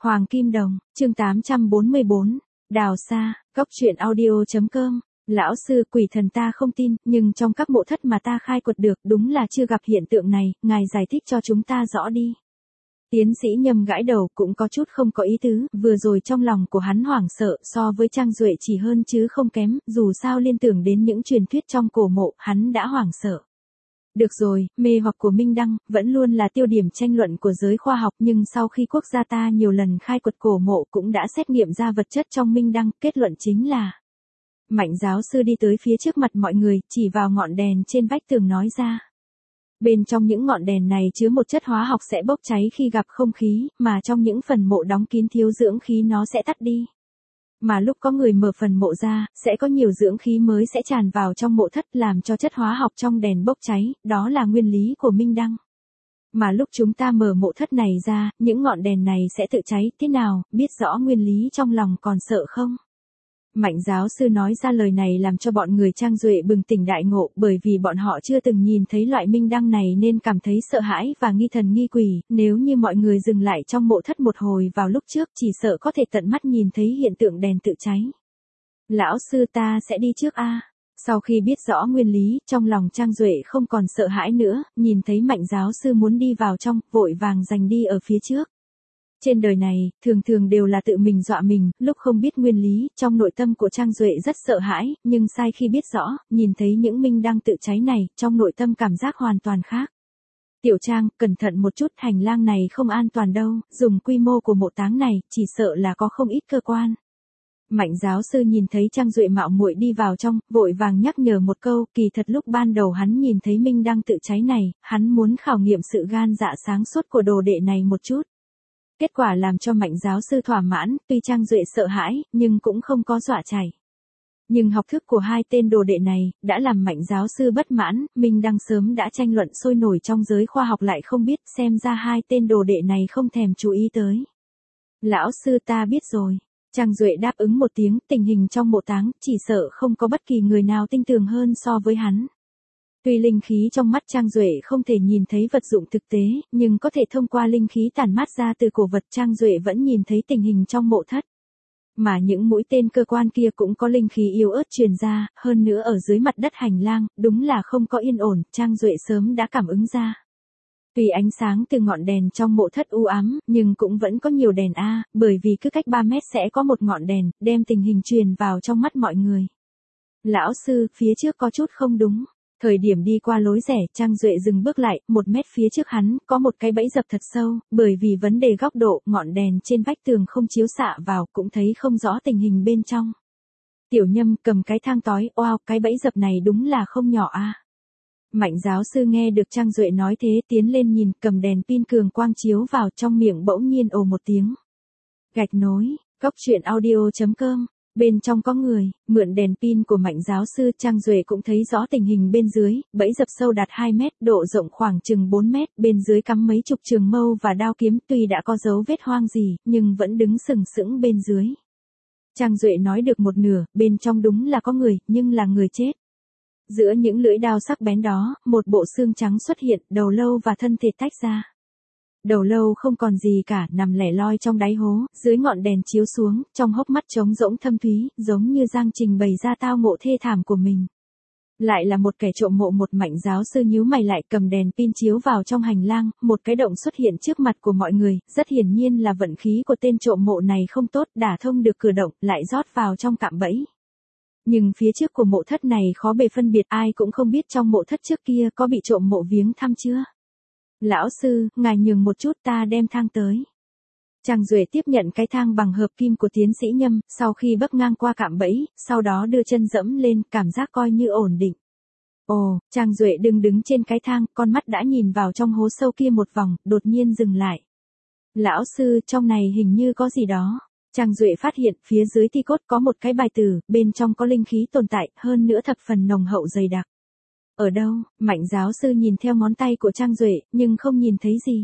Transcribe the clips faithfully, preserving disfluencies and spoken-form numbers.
Hoàng Kim Đồng, chương tám trăm bốn mươi bốn, Đào Sa, góc truyện audio.com. Lão sư, quỷ thần ta không tin, nhưng trong các mộ thất mà ta khai quật được đúng là chưa gặp hiện tượng này, ngài giải thích cho chúng ta rõ đi. Tiến sĩ Nhâm gãi đầu cũng có chút không có ý tứ, vừa rồi trong lòng của hắn hoảng sợ so với Trang Duệ chỉ hơn chứ không kém, dù sao liên tưởng đến những truyền thuyết trong cổ mộ, hắn đã hoảng sợ. Được rồi, mê hoặc của Minh Đăng, vẫn luôn là tiêu điểm tranh luận của giới khoa học nhưng sau khi quốc gia ta nhiều lần khai quật cổ mộ cũng đã xét nghiệm ra vật chất trong Minh Đăng, kết luận chính là. Mạnh giáo sư đi tới phía trước mặt mọi người, chỉ vào ngọn đèn trên vách tường nói ra. Bên trong những ngọn đèn này chứa một chất hóa học sẽ bốc cháy khi gặp không khí, mà trong những phần mộ đóng kín thiếu dưỡng khí nó sẽ tắt đi. Mà lúc có người mở phần mộ ra, sẽ có nhiều dưỡng khí mới sẽ tràn vào trong mộ thất làm cho chất hóa học trong đèn bốc cháy, đó là nguyên lý của Minh Đăng. Mà lúc chúng ta mở mộ thất này ra, những ngọn đèn này sẽ tự cháy, thế nào, biết rõ nguyên lý trong lòng còn sợ không? Mạnh giáo sư nói ra lời này làm cho bọn người Trang Duệ bừng tỉnh đại ngộ, bởi vì bọn họ chưa từng nhìn thấy loại Minh Đăng này nên cảm thấy sợ hãi và nghi thần nghi quỷ, nếu như mọi người dừng lại trong mộ thất một hồi vào lúc trước chỉ sợ có thể tận mắt nhìn thấy hiện tượng đèn tự cháy. Lão sư, ta sẽ đi trước a. Sau khi biết rõ nguyên lý, trong lòng Trang Duệ không còn sợ hãi nữa, nhìn thấy Mạnh giáo sư muốn đi vào trong, vội vàng giành đi ở phía trước. Trên đời này, thường thường đều là tự mình dọa mình, lúc không biết nguyên lý, trong nội tâm của Trang Duệ rất sợ hãi, nhưng sai khi biết rõ, nhìn thấy những Minh Đăng tự cháy này, trong nội tâm cảm giác hoàn toàn khác. Tiểu Trang, cẩn thận một chút, hành lang này không an toàn đâu, dùng quy mô của mộ táng này, chỉ sợ là có không ít cơ quan. Mạnh giáo sư nhìn thấy Trang Duệ mạo muội đi vào trong, vội vàng nhắc nhở một câu, kỳ thật lúc ban đầu hắn nhìn thấy Minh Đăng tự cháy này, hắn muốn khảo nghiệm sự gan dạ sáng suốt của đồ đệ này một chút. Kết quả làm cho Mạnh giáo sư thỏa mãn, tuy Trang Duệ sợ hãi, nhưng cũng không có dọa chảy. Nhưng học thức của hai tên đồ đệ này, đã làm Mạnh giáo sư bất mãn, Minh Đăng sớm đã tranh luận sôi nổi trong giới khoa học lại không biết, xem ra hai tên đồ đệ này không thèm chú ý tới. Lão sư, ta biết rồi. Trang Duệ đáp ứng một tiếng, tình hình trong mộ táng, chỉ sợ không có bất kỳ người nào tinh tường hơn so với hắn. Tuy linh khí trong mắt Trang Duệ không thể nhìn thấy vật dụng thực tế, nhưng có thể thông qua linh khí tản mát ra từ cổ vật Trang Duệ vẫn nhìn thấy tình hình trong mộ thất. Mà những mũi tên cơ quan kia cũng có linh khí yếu ớt truyền ra, hơn nữa ở dưới mặt đất hành lang, đúng là không có yên ổn, Trang Duệ sớm đã cảm ứng ra. Tuy ánh sáng từ ngọn đèn trong mộ thất u ám, nhưng cũng vẫn có nhiều đèn A, bởi vì cứ cách ba mét sẽ có một ngọn đèn, đem tình hình truyền vào trong mắt mọi người. Lão sư, phía trước có chút không đúng. Thời điểm đi qua lối rẽ, Trang Duệ dừng bước lại, một mét phía trước hắn, có một cái bẫy dập thật sâu, bởi vì vấn đề góc độ, ngọn đèn trên vách tường không chiếu xạ vào, cũng thấy không rõ tình hình bên trong. Tiểu Nhâm cầm cái thang tói, oao, cái bẫy dập này đúng là không nhỏ a. Mạnh giáo sư nghe được Trang Duệ nói thế, tiến lên nhìn, cầm đèn pin cường quang chiếu vào, trong miệng bỗng nhiên ồ một tiếng. Gạch nối, góc truyện audio.com. Bên trong có người, mượn đèn pin của Mạnh giáo sư, Trang Duệ cũng thấy rõ tình hình bên dưới, bẫy dập sâu đạt hai mét, độ rộng khoảng chừng bốn mét, bên dưới cắm mấy chục trường mâu và đao kiếm, tuy đã có dấu vết hoang gì, nhưng vẫn đứng sừng sững bên dưới. Trang Duệ nói được một nửa, bên trong đúng là có người, nhưng là người chết. Giữa những lưỡi đao sắc bén đó, một bộ xương trắng xuất hiện, đầu lâu và thân thể tách ra. Đầu lâu không còn gì cả, nằm lẻ loi trong đáy hố, dưới ngọn đèn chiếu xuống, trong hốc mắt trống rỗng thâm thúy, giống như Giang trình bày ra tao ngộ thê thảm của mình. Lại là một kẻ trộm mộ. Một Mạnh giáo sư nhíu mày lại, cầm đèn pin chiếu vào trong hành lang, một cái động xuất hiện trước mặt của mọi người, rất hiển nhiên là vận khí của tên trộm mộ này không tốt, đả thông được cửa động, lại rót vào trong cạm bẫy. Nhưng phía trước của mộ thất này khó bề phân biệt, ai cũng không biết trong mộ thất trước kia có bị trộm mộ viếng thăm chưa. Lão sư, ngài nhường một chút, ta đem thang tới. Trang Duệ tiếp nhận cái thang bằng hợp kim của tiến sĩ Nhâm, sau khi bấp ngang qua cạm bẫy, sau đó đưa chân dẫm lên, cảm giác coi như ổn định. Ồ, Trang Duệ đừng đứng trên cái thang, con mắt đã nhìn vào trong hố sâu kia một vòng, đột nhiên dừng lại. Lão sư, trong này hình như có gì đó. Trang Duệ phát hiện, phía dưới thi cốt có một cái bài tử, bên trong có linh khí tồn tại, hơn nữa thập phần nồng hậu dày đặc. Ở đâu? Mạnh giáo sư nhìn theo ngón tay của Trang Duệ, nhưng không nhìn thấy gì.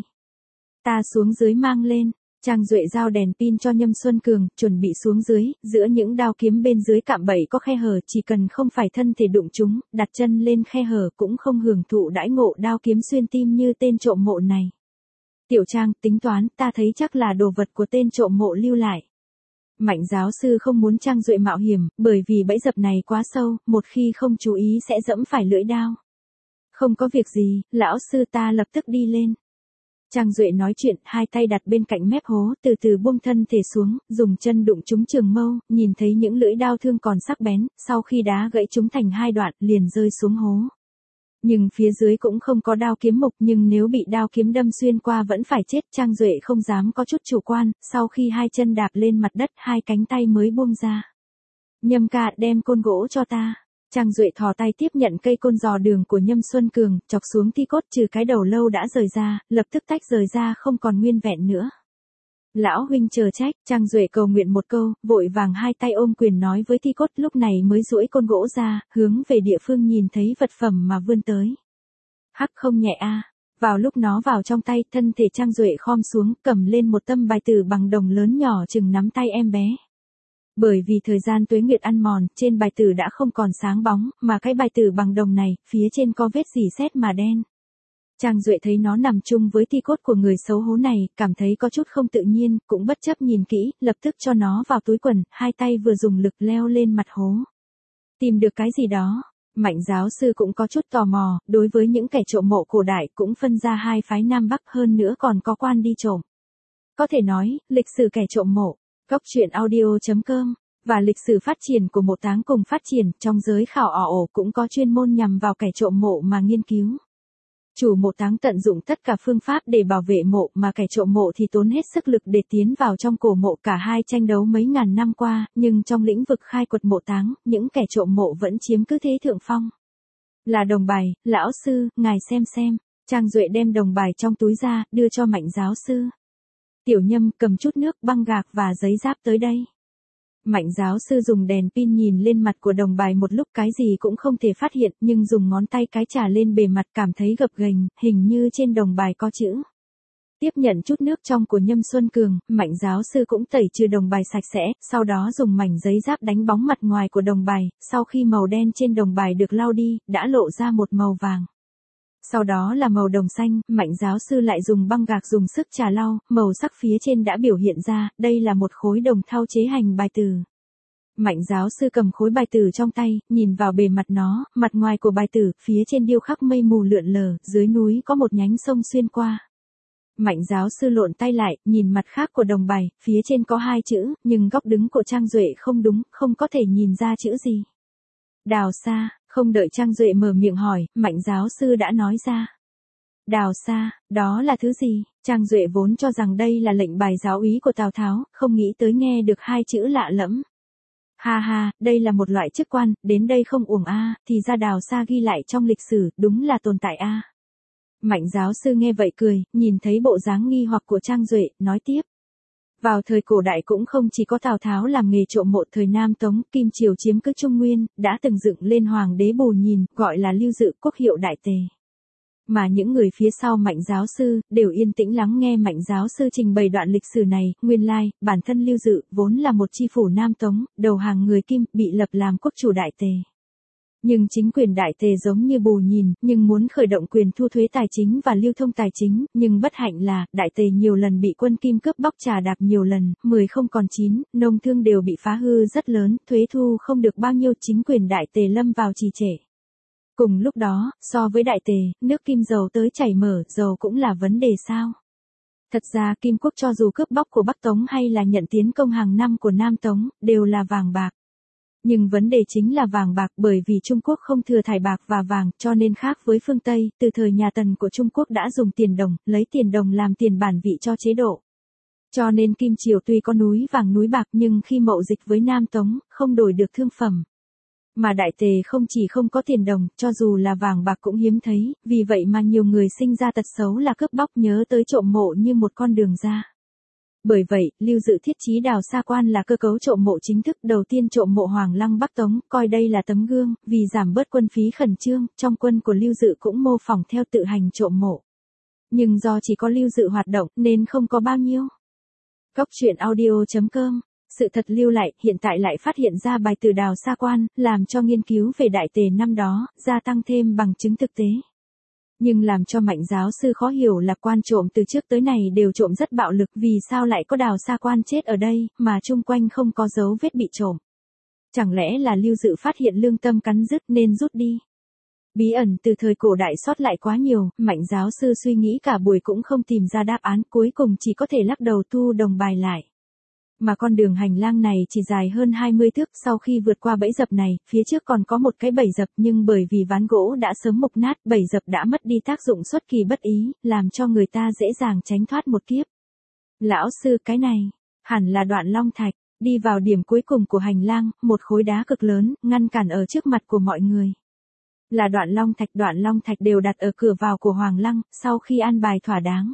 Ta xuống dưới mang lên. Trang Duệ giao đèn pin cho Nhâm Xuân Cường, chuẩn bị xuống dưới, giữa những đao kiếm bên dưới cạm bẫy có khe hở, chỉ cần không phải thân thể đụng chúng, đặt chân lên khe hở cũng không hưởng thụ đãi ngộ đao kiếm xuyên tim như tên trộm mộ này. Tiểu Trang, tính toán, ta thấy chắc là đồ vật của tên trộm mộ lưu lại. Mạnh giáo sư không muốn Trang Duệ mạo hiểm, bởi vì bẫy dập này quá sâu, một khi không chú ý sẽ dẫm phải lưỡi đao. Không có việc gì, lão sư, ta lập tức đi lên. Trang Duệ nói chuyện, hai tay đặt bên cạnh mép hố, từ từ buông thân thể xuống, dùng chân đụng trúng trường mâu, nhìn thấy những lưỡi đao thương còn sắc bén, sau khi đá gãy chúng thành hai đoạn, liền rơi xuống hố. Nhưng phía dưới cũng không có đao kiếm mục, nhưng nếu bị đao kiếm đâm xuyên qua vẫn phải chết. Trang Duệ không dám có chút chủ quan, sau khi hai chân đạp lên mặt đất, hai cánh tay mới buông ra. Nhâm ca, đem côn gỗ cho ta. Trang Duệ thò tay tiếp nhận cây côn dò đường của Nhâm Xuân Cường, chọc xuống thi cốt, trừ cái đầu lâu đã rời ra, lập tức tách rời ra không còn nguyên vẹn nữa. Lão huynh chờ trách, Trang Duệ cầu nguyện một câu, vội vàng hai tay ôm quyền nói với thi cốt, lúc này mới duỗi côn gỗ ra, hướng về địa phương nhìn thấy vật phẩm mà vươn tới. Hắc không nhẹ a. Vào lúc nó vào trong tay, thân thể Trang Duệ khom xuống, cầm lên một tâm bài tử bằng đồng lớn nhỏ chừng nắm tay em bé. Bởi vì thời gian tuế nguyệt ăn mòn, trên bài tử đã không còn sáng bóng, mà cái bài tử bằng đồng này, phía trên có vết rỉ sét mà đen. Trang Duệ thấy nó nằm chung với thi cốt của người xấu hố này, cảm thấy có chút không tự nhiên, cũng bất chấp nhìn kỹ, lập tức cho nó vào túi quần, hai tay vừa dùng lực leo lên mặt hố. Tìm được cái gì đó, Mạnh giáo sư cũng có chút tò mò, đối với những kẻ trộm mộ cổ đại cũng phân ra hai phái Nam Bắc, hơn nữa còn có quan đi trộm. Có thể nói, lịch sử kẻ trộm mộ, Góc truyện audio chấm com, và lịch sử phát triển của mộ táng cùng phát triển, trong giới khảo ỏ ổ cũng có chuyên môn nhằm vào kẻ trộm mộ mà nghiên cứu. Chủ mộ táng tận dụng tất cả phương pháp để bảo vệ mộ, mà kẻ trộm mộ thì tốn hết sức lực để tiến vào trong cổ mộ. Cả hai tranh đấu mấy ngàn năm qua, nhưng trong lĩnh vực khai quật mộ táng, những kẻ trộm mộ vẫn chiếm cứ thế thượng phong. Là đồng bài, lão sư, ngài xem xem. Trang Duệ đem đồng bài trong túi ra, đưa cho Mạnh giáo sư. Tiểu Nhâm, cầm chút nước, băng gạc và giấy giáp tới đây. Mạnh giáo sư dùng đèn pin nhìn lên mặt của đồng bài một lúc, cái gì cũng không thể phát hiện, nhưng dùng ngón tay cái chà lên bề mặt cảm thấy gập ghềnh, hình như trên đồng bài có chữ. Tiếp nhận chút nước trong của Nhâm Xuân Cường, Mạnh giáo sư cũng tẩy trừ đồng bài sạch sẽ, sau đó dùng mảnh giấy giáp đánh bóng mặt ngoài của đồng bài, sau khi màu đen trên đồng bài được lau đi, đã lộ ra một màu vàng. Sau đó là màu đồng xanh, Mạnh giáo sư lại dùng băng gạc dùng sức chà lau, màu sắc phía trên đã biểu hiện ra, đây là một khối đồng thau chế hành bài tử. Mạnh giáo sư cầm khối bài tử trong tay, nhìn vào bề mặt nó, mặt ngoài của bài tử, phía trên điêu khắc mây mù lượn lờ, dưới núi có một nhánh sông xuyên qua. Mạnh giáo sư lộn tay lại, nhìn mặt khác của đồng bài, phía trên có hai chữ, nhưng góc đứng của Trang Duệ không đúng, không có thể nhìn ra chữ gì. Đào Sa. Không đợi Trang Duệ mở miệng hỏi, Mạnh giáo sư đã nói ra. Đào Sa, đó là thứ gì? Trang Duệ vốn cho rằng đây là lệnh bài giáo úy của Tào Tháo, không nghĩ tới nghe được hai chữ lạ lẫm. Ha ha, đây là một loại chức quan, đến đây không uổng a, thì ra Đào Sa ghi lại trong lịch sử, đúng là tồn tại a. Mạnh giáo sư nghe vậy cười, nhìn thấy bộ dáng nghi hoặc của Trang Duệ, nói tiếp. Vào thời cổ đại cũng không chỉ có Tào Tháo làm nghề trộm mộ, thời Nam Tống, Kim Triều chiếm cứ Trung Nguyên, đã từng dựng lên hoàng đế Bù Nhìn, gọi là Lưu Dự, quốc hiệu Đại Tề. Mà những người phía sau Mạnh giáo sư, đều yên tĩnh lắng nghe Mạnh giáo sư trình bày đoạn lịch sử này. Nguyên lai, bản thân Lưu Dự, vốn là một chi phủ Nam Tống, đầu hàng người Kim, bị lập làm quốc chủ Đại Tề. Nhưng chính quyền Đại Tề giống như Bù Nhìn, nhưng muốn khởi động quyền thu thuế tài chính và lưu thông tài chính, nhưng bất hạnh là, Đại Tề nhiều lần bị quân Kim cướp bóc trà đạp nhiều lần, mười không còn chín, nông thương đều bị phá hư rất lớn, thuế thu không được bao nhiêu, chính quyền Đại Tề lâm vào trì trệ. Cùng lúc đó, so với Đại Tề, nước Kim dầu tới chảy mở, dầu cũng là vấn đề sao? Thật ra Kim Quốc cho dù cướp bóc của Bắc Tống hay là nhận tiến công hàng năm của Nam Tống, đều là vàng bạc. Nhưng vấn đề chính là vàng bạc, bởi vì Trung Quốc không thừa thải bạc và vàng, cho nên khác với phương Tây, từ thời nhà Tần của Trung Quốc đã dùng tiền đồng, lấy tiền đồng làm tiền bản vị cho chế độ. Cho nên Kim Triều tuy có núi vàng núi bạc nhưng khi mậu dịch với Nam Tống, không đổi được thương phẩm. Mà Đại Tề không chỉ không có tiền đồng, cho dù là vàng bạc cũng hiếm thấy, vì vậy mà nhiều người sinh ra tật xấu là cướp bóc, nhớ tới trộm mộ như một con đường ra. Bởi vậy, Lưu Dự thiết chí Đào Sa quan là cơ cấu trộm mộ chính thức đầu tiên trộm mộ Hoàng Lăng Bắc Tống, coi đây là tấm gương, vì giảm bớt quân phí khẩn trương, trong quân của Lưu Dự cũng mô phỏng theo tự hành trộm mộ. Nhưng do chỉ có Lưu Dự hoạt động, nên không có bao nhiêu. Góc truyện audio chấm com. Sự thật lưu lại, hiện tại lại phát hiện ra bài từ Đào Sa quan, làm cho nghiên cứu về Đại Tề năm đó, gia tăng thêm bằng chứng thực tế. Nhưng làm cho Mạnh giáo sư khó hiểu là quan trộm từ trước tới nay đều trộm rất bạo lực, vì sao lại có Đào Sa quan chết ở đây, mà chung quanh không có dấu vết bị trộm. Chẳng lẽ là Lưu Dự phát hiện lương tâm cắn rứt nên rút đi. Bí ẩn từ thời cổ đại sót lại quá nhiều, Mạnh giáo sư suy nghĩ cả buổi cũng không tìm ra đáp án, cuối cùng chỉ có thể lắc đầu thu đồng bài lại. Mà con đường hành lang này chỉ dài hơn hai mươi thước, sau khi vượt qua bẫy dập này, phía trước còn có một cái bẫy dập, nhưng bởi vì ván gỗ đã sớm mục nát, bẫy dập đã mất đi tác dụng xuất kỳ bất ý, làm cho người ta dễ dàng tránh thoát một kiếp. Lão sư, cái này, hẳn là Đoạn Long Thạch. Đi vào điểm cuối cùng của hành lang, một khối đá cực lớn, ngăn cản ở trước mặt của mọi người. Là Đoạn Long Thạch, Đoạn Long Thạch đều đặt ở cửa vào của Hoàng Lăng, sau khi an bài thỏa đáng.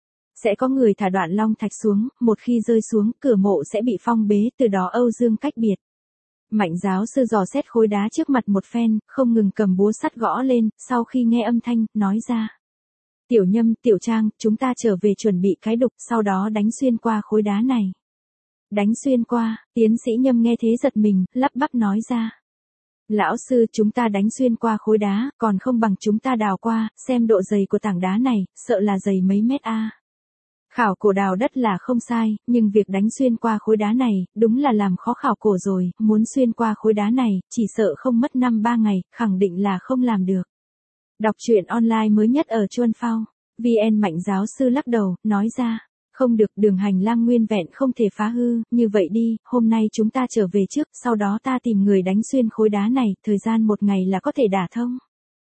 Sẽ có người thả Đoạn Long Thạch xuống, một khi rơi xuống, cửa mộ sẽ bị phong bế, từ đó Âu Dương cách biệt. Mạnh giáo sư dò xét khối đá trước mặt một phen, không ngừng cầm búa sắt gõ lên, sau khi nghe âm thanh, nói ra. Tiểu Nhâm, Tiểu Trang, chúng ta trở về chuẩn bị cái đục, sau đó đánh xuyên qua khối đá này. Đánh xuyên qua, tiến sĩ Nhâm nghe thế giật mình, lắp bắp nói ra. Lão sư, chúng ta đánh xuyên qua khối đá, còn không bằng chúng ta đào qua, xem độ dày của tảng đá này, sợ là dày mấy mét a. Khảo cổ đào đất là không sai, nhưng việc đánh xuyên qua khối đá này, đúng là làm khó khảo cổ rồi, muốn xuyên qua khối đá này, chỉ sợ không mất năm ba ngày, khẳng định là không làm được. Đọc truyện online mới nhất ở Chuan Phao, vê en Mạnh giáo sư lắc đầu, nói ra. Không được, đường hành lang nguyên vẹn không thể phá hư, như vậy đi, hôm nay chúng ta trở về trước, sau đó ta tìm người đánh xuyên khối đá này, thời gian một ngày là có thể đả thông.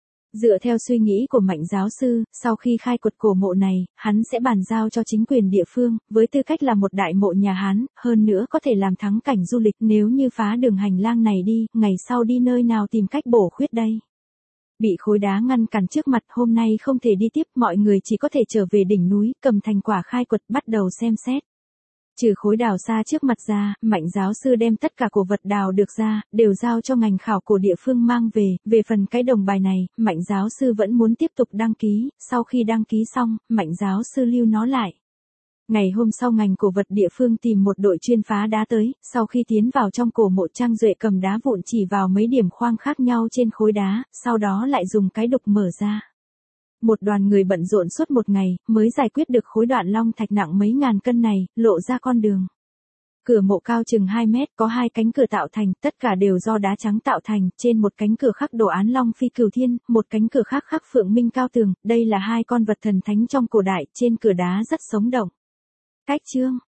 Dựa theo suy nghĩ của Mạnh giáo sư, sau khi khai quật cổ mộ này, hắn sẽ bàn giao cho chính quyền địa phương, với tư cách là một đại mộ nhà Hán, hơn nữa có thể làm thắng cảnh du lịch, nếu như phá đường hành lang này đi, ngày sau đi nơi nào tìm cách bổ khuyết đây. Bị khối đá ngăn cản trước mặt, hôm nay không thể đi tiếp, mọi người chỉ có thể trở về đỉnh núi, cầm thành quả khai quật, bắt đầu xem xét. Trừ khối đào xa trước mặt ra, Mạnh giáo sư đem tất cả cổ vật đào được ra, đều giao cho ngành khảo cổ địa phương mang về, về phần cái đồng bài này, Mạnh giáo sư vẫn muốn tiếp tục đăng ký, sau khi đăng ký xong, Mạnh giáo sư lưu nó lại. Ngày hôm sau ngành cổ vật địa phương tìm một đội chuyên phá đá tới, sau khi tiến vào trong cổ mộ, Trang Duệ cầm đá vụn chỉ vào mấy điểm khoang khác nhau trên khối đá, sau đó lại dùng cái đục mở ra. Một đoàn người bận rộn suốt một ngày, mới giải quyết được khối Đoạn Long Thạch nặng mấy ngàn cân này, lộ ra con đường. Cửa mộ cao chừng hai mét, có hai cánh cửa tạo thành, tất cả đều do đá trắng tạo thành, trên một cánh cửa khắc đồ án Long Phi Cửu Thiên, một cánh cửa khác khắc Phượng Minh Cao Tường, đây là hai con vật thần thánh trong cổ đại, trên cửa đá rất sống động. Cách chương